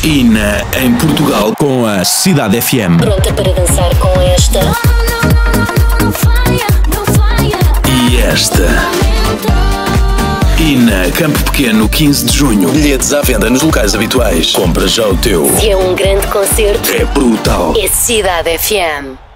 Ina em Portugal com a Cidade FM. Pronta para dançar com esta. E esta. Ina Campo Pequeno, 15 de junho. Bilhetes à venda nos locais habituais. Compra já o teu. Se é um grande concerto, É brutal. é Cidade FM.